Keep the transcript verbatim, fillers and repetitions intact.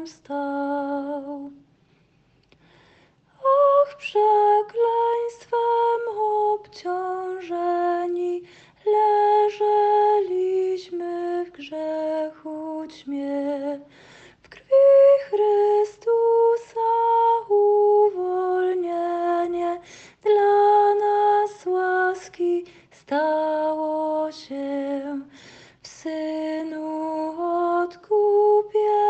nam stał. Och, przekleństwem obciążeni, leżeliśmy w grzechu ćmie. W krwi Chrystusa uwolnienie dla nas łaski stało się. W Synu odkupienie